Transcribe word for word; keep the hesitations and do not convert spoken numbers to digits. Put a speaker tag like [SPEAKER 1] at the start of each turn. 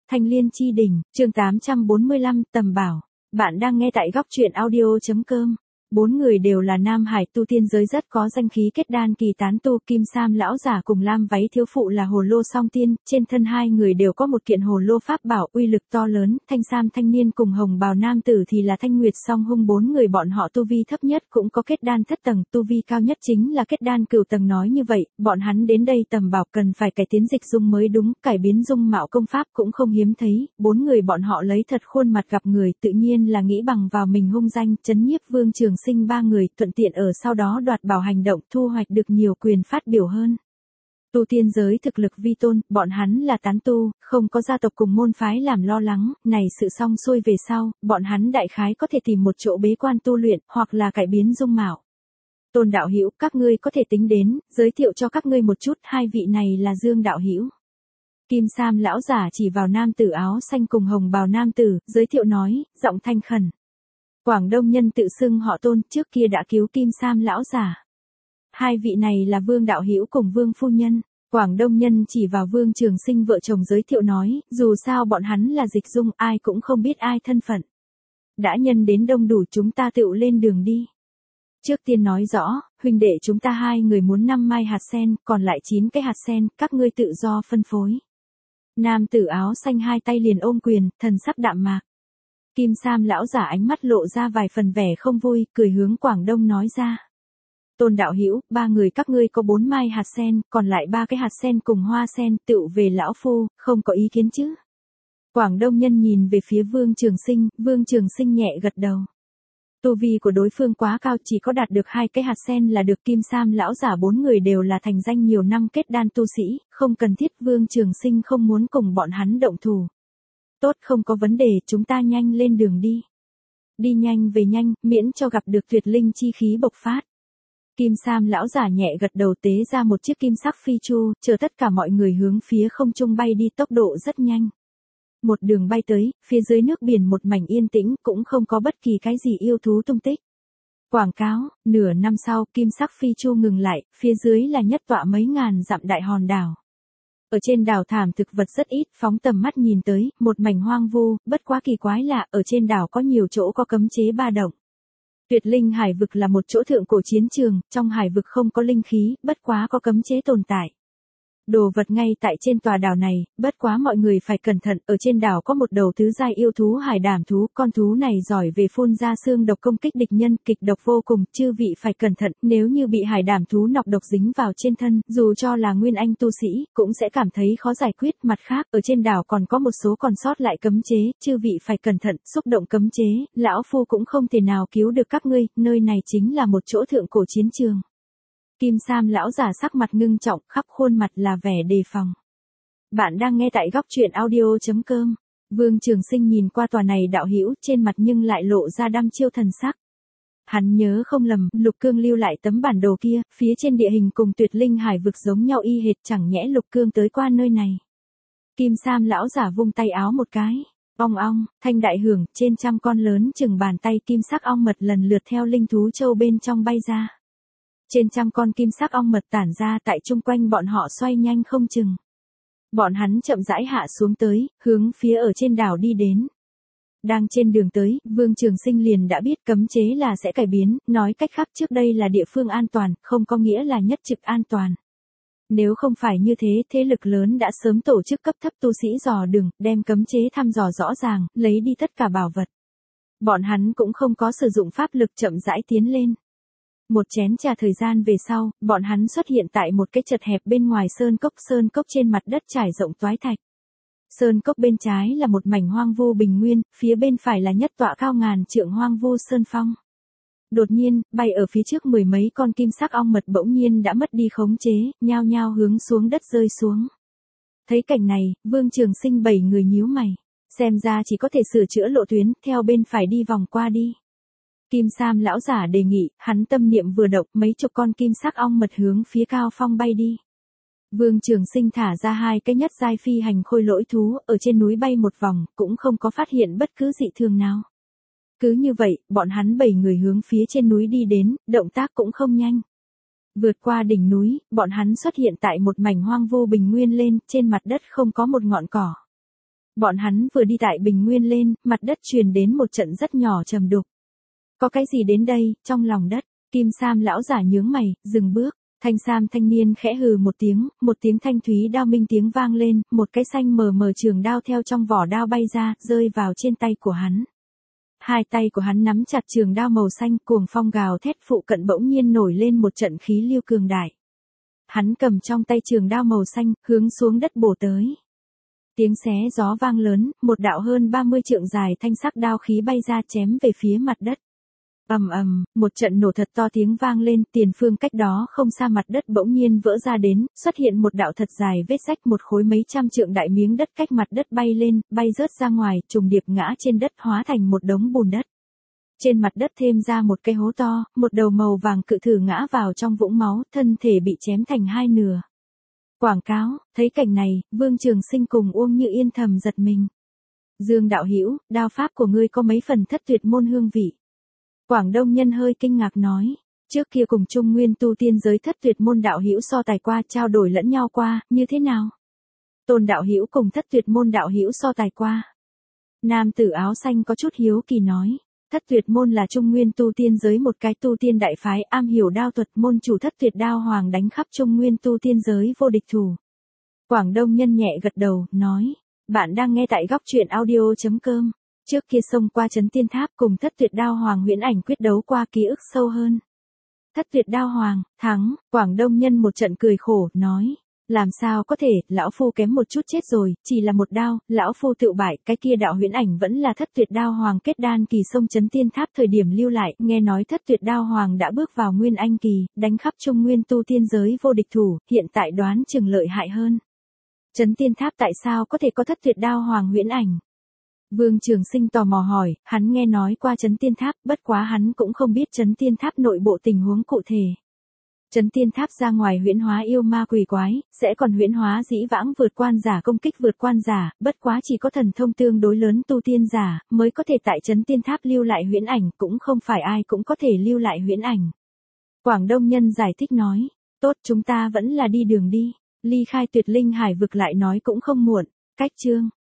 [SPEAKER 1] Thanh Liên Chi Đỉnh, chương tám trăm bốn mươi lăm, Tầm Bảo. Bạn đang nghe tại góc truyện audio.com. Bốn người đều là nam hải tu tiên giới rất có danh khí kết đan kỳ tán tu. Kim Sam lão giả cùng lam váy thiếu phụ là hồ lô song tiên, trên thân hai người đều có một kiện hồ lô pháp bảo uy lực to lớn. Thanh Sam thanh niên cùng hồng bào nam tử thì là Thanh Nguyệt song hung. Bốn người bọn họ tu vi thấp nhất cũng có kết đan thất tầng, tu vi cao nhất chính là kết đan cửu tầng. Nói như vậy, bọn hắn đến đây Tầm Bảo cần phải cải tiến dịch dung mới đúng, cải biến dung mạo công pháp cũng không hiếm thấy. Bốn người bọn họ lấy thật khuôn mặt gặp người, tự nhiên là nghĩ bằng vào mình hung danh, trấn nhiếp Vương Trường Sinh ba người, thuận tiện ở sau đó đoạt bảo hành động, thu hoạch được nhiều quyền phát biểu hơn. Tu tiên giới thực lực vi tôn, bọn hắn là tán tu, không có gia tộc cùng môn phái làm lo lắng, này sự xong xuôi về sau, bọn hắn đại khái có thể tìm một chỗ bế quan tu luyện, hoặc là cải biến dung mạo. Tôn đạo hữu, các ngươi có thể tính đến, giới thiệu cho các ngươi một chút, hai vị này là Dương đạo hữu. Kim Sam lão giả chỉ vào nam tử áo xanh cùng hồng bào nam tử, giới thiệu nói, giọng thanh khẩn. Quảng Đông nhân tự xưng họ Tôn, trước kia đã cứu Kim Sam lão giả. Hai vị này là Vương đạo hữu cùng Vương phu nhân. Quảng Đông nhân chỉ vào Vương Trường Sinh vợ chồng giới thiệu nói, dù sao bọn hắn là dịch dung, ai cũng không biết ai thân phận. Đã nhân đến đông đủ, chúng ta tựu lên đường đi. Trước tiên nói rõ, huynh đệ chúng ta hai người muốn năm mai hạt sen, còn lại chín cái hạt sen, các ngươi tự do phân phối. Nam tử áo xanh hai tay liền ôm quyền, thần sắc đạm mạc. Kim Sam lão giả ánh mắt lộ ra vài phần vẻ không vui, cười hướng Quảng Đông nói ra. Tôn đạo hữu, ba người các ngươi có bốn mai hạt sen, còn lại ba cái hạt sen cùng hoa sen, tựu về lão phu, không có ý kiến chứ. Quảng Đông nhân nhìn về phía Vương Trường Sinh, Vương Trường Sinh nhẹ gật đầu. Tu vi của đối phương quá cao, chỉ có đạt được hai cái hạt sen là được. Kim Sam lão giả bốn người đều là thành danh nhiều năm kết đan tu sĩ, không cần thiết. Vương Trường Sinh không muốn cùng bọn hắn động thủ. Tốt, không có vấn đề, chúng ta nhanh lên đường đi. Đi nhanh về nhanh, miễn cho gặp được tuyệt linh chi khí bộc phát. Kim Sam lão giả nhẹ gật đầu, tế ra một chiếc kim sắc phi chu, chờ tất cả mọi người hướng phía không trung bay đi, tốc độ rất nhanh. Một đường bay tới, phía dưới nước biển một mảnh yên tĩnh, cũng không có bất kỳ cái gì yêu thú tung tích. Quảng cáo, nửa năm sau, kim sắc phi chu ngừng lại, phía dưới là nhất tọa mấy ngàn dặm đại hòn đảo. Ở trên đảo thảm thực vật rất ít, phóng tầm mắt nhìn tới, một mảnh hoang vu, bất quá kỳ quái lạ, ở trên đảo có nhiều chỗ có cấm chế ba động. Tuyệt linh hải vực là một chỗ thượng cổ chiến trường, trong hải vực không có linh khí, bất quá có cấm chế tồn tại. Đồ vật ngay tại trên tòa đảo này, bất quá mọi người phải cẩn thận, ở trên đảo có một đầu tứ giai yêu thú hải đảm thú, con thú này giỏi về phun ra xương độc công kích địch nhân, kịch độc vô cùng, chư vị phải cẩn thận, nếu như bị hải đảm thú nọc độc dính vào trên thân, dù cho là nguyên anh tu sĩ, cũng sẽ cảm thấy khó giải quyết. Mặt khác, ở trên đảo còn có một số còn sót lại cấm chế, chư vị phải cẩn thận, xúc động cấm chế, lão phu cũng không thể nào cứu được các ngươi, nơi này chính là một chỗ thượng cổ chiến trường. Kim Sam lão giả sắc mặt ngưng trọng, khắp khuôn mặt là vẻ đề phòng. Bạn đang nghe tại góc truyện audio.com. Vương Trường Sinh nhìn qua tòa này đạo hữu, trên mặt nhưng lại lộ ra đăm chiêu thần sắc. Hắn nhớ không lầm, Lục Cương lưu lại tấm bản đồ kia, phía trên địa hình cùng tuyệt linh hải vực giống nhau y hệt, chẳng nhẽ Lục Cương tới qua nơi này. Kim Sam lão giả vung tay áo một cái. Ong ong, thanh đại hưởng, trên trăm con lớn chừng bàn tay kim sắc ong mật lần lượt theo linh thú châu bên trong bay ra. Trên trăm con kim sắc ong mật tản ra tại chung quanh bọn họ xoay nhanh không chừng. Bọn hắn chậm rãi hạ xuống tới, hướng phía ở trên đảo đi đến. Đang trên đường tới, Vương Trường Sinh liền đã biết cấm chế là sẽ cải biến, nói cách khác trước đây là địa phương an toàn, không có nghĩa là nhất trực an toàn. Nếu không phải như thế, thế lực lớn đã sớm tổ chức cấp thấp tu sĩ dò đường, đem cấm chế thăm dò rõ ràng, lấy đi tất cả bảo vật. Bọn hắn cũng không có sử dụng pháp lực, chậm rãi tiến lên. Một chén trà thời gian về sau, bọn hắn xuất hiện tại một cái chật hẹp bên ngoài sơn cốc. Sơn cốc trên mặt đất trải rộng toái thạch. Sơn cốc bên trái là một mảnh hoang vu bình nguyên, phía bên phải là nhất tọa cao ngàn trượng hoang vu sơn phong. Đột nhiên, bay ở phía trước mười mấy con kim sắc ong mật bỗng nhiên đã mất đi khống chế, nhao nhao hướng xuống đất rơi xuống. Thấy cảnh này, Vương Trường Sinh bảy người nhíu mày, xem ra chỉ có thể sửa chữa lộ tuyến, theo bên phải đi vòng qua đi. Kim Sam lão giả đề nghị, hắn tâm niệm vừa động, mấy chục con kim sắc ong mật hướng phía cao phong bay đi. Vương Trường Sinh thả ra hai cái nhất giai phi hành khôi lỗi thú, ở trên núi bay một vòng, cũng không có phát hiện bất cứ dị thường nào. Cứ như vậy, bọn hắn bảy người hướng phía trên núi đi đến, động tác cũng không nhanh. Vượt qua đỉnh núi, bọn hắn xuất hiện tại một mảnh hoang vu bình nguyên lên, trên mặt đất không có một ngọn cỏ. Bọn hắn vừa đi tại bình nguyên lên, mặt đất truyền đến một trận rất nhỏ trầm đục. Có cái gì đến đây, trong lòng đất, Kim Sam lão giả nhướng mày, dừng bước. Thanh sam thanh niên khẽ hừ một tiếng, một tiếng thanh thúy đao minh tiếng vang lên, một cái xanh mờ mờ trường đao theo trong vỏ đao bay ra, rơi vào trên tay của hắn. Hai tay của hắn nắm chặt trường đao màu xanh, cuồng phong gào thét, phụ cận bỗng nhiên nổi lên một trận khí lưu cường đại. Hắn cầm trong tay trường đao màu xanh, hướng xuống đất bổ tới. Tiếng xé gió vang lớn, một đạo hơn ba mươi trượng dài thanh sắc đao khí bay ra chém về phía mặt đất. Ầm ầm, một trận nổ thật to tiếng vang lên, tiền phương cách đó không xa mặt đất bỗng nhiên vỡ ra đến, xuất hiện một đạo thật dài vết rách, một khối mấy trăm trượng đại miếng đất cách mặt đất bay lên, bay rớt ra ngoài, trùng điệp ngã trên đất hóa thành một đống bùn đất. Trên mặt đất thêm ra một cái hố to, một đầu màu vàng cự thử ngã vào trong vũng máu, thân thể bị chém thành hai nửa. Quảng cáo, thấy cảnh này, Vương Trường Sinh cùng Uông Như Yên thầm giật mình. Dương đạo hữu, đao pháp của ngươi có mấy phần thất tuyệt môn hương vị. Quảng Đông Nhân hơi kinh ngạc nói, trước kia cùng Trung Nguyên tu tiên giới thất tuyệt môn đạo hữu so tài qua, trao đổi lẫn nhau qua, như thế nào? Tôn đạo hữu cùng thất tuyệt môn đạo hữu so tài qua. Nam tử áo xanh có chút hiếu kỳ nói, thất tuyệt môn là Trung Nguyên tu tiên giới một cái tu tiên đại phái, am hiểu đao thuật, môn chủ thất tuyệt đao hoàng đánh khắp Trung Nguyên tu tiên giới vô địch thủ. Quảng Đông Nhân nhẹ gật đầu, nói, bạn đang nghe tại góc truyện audio chấm com. Trước kia xông qua Trấn Tiên Tháp cùng thất tuyệt đao hoàng huyễn ảnh quyết đấu qua ký ức sâu hơn. Thất tuyệt đao hoàng, thắng, Quảng Đông Nhân một trận cười khổ, nói, làm sao có thể, lão phu kém một chút chết rồi, chỉ là một đao, lão phu tự bại, cái kia đạo huyễn ảnh vẫn là thất tuyệt đao hoàng kết đan kỳ xông Trấn Tiên Tháp thời điểm lưu lại, nghe nói thất tuyệt đao hoàng đã bước vào Nguyên Anh kỳ, đánh khắp Trung Nguyên tu tiên giới vô địch thủ, hiện tại đoán chừng lợi hại hơn. Trấn Tiên Tháp tại sao có thể có thất tuyệt đao hoàng huyễn ảnh? Vương Trường Sinh tò mò hỏi, hắn nghe nói qua Trấn Tiên Tháp, bất quá hắn cũng không biết Trấn Tiên Tháp nội bộ tình huống cụ thể. Trấn Tiên Tháp ra ngoài huyễn hóa yêu ma quỷ quái, sẽ còn huyễn hóa dĩ vãng vượt quan giả công kích vượt quan giả, bất quá chỉ có thần thông tương đối lớn tu tiên giả, mới có thể tại Trấn Tiên Tháp lưu lại huyễn ảnh, cũng không phải ai cũng có thể lưu lại huyễn ảnh. Quảng Đông Nhân giải thích nói, tốt chúng ta vẫn là đi đường đi, ly khai tuyệt linh hải vực lại nói cũng không muộn, cách chương.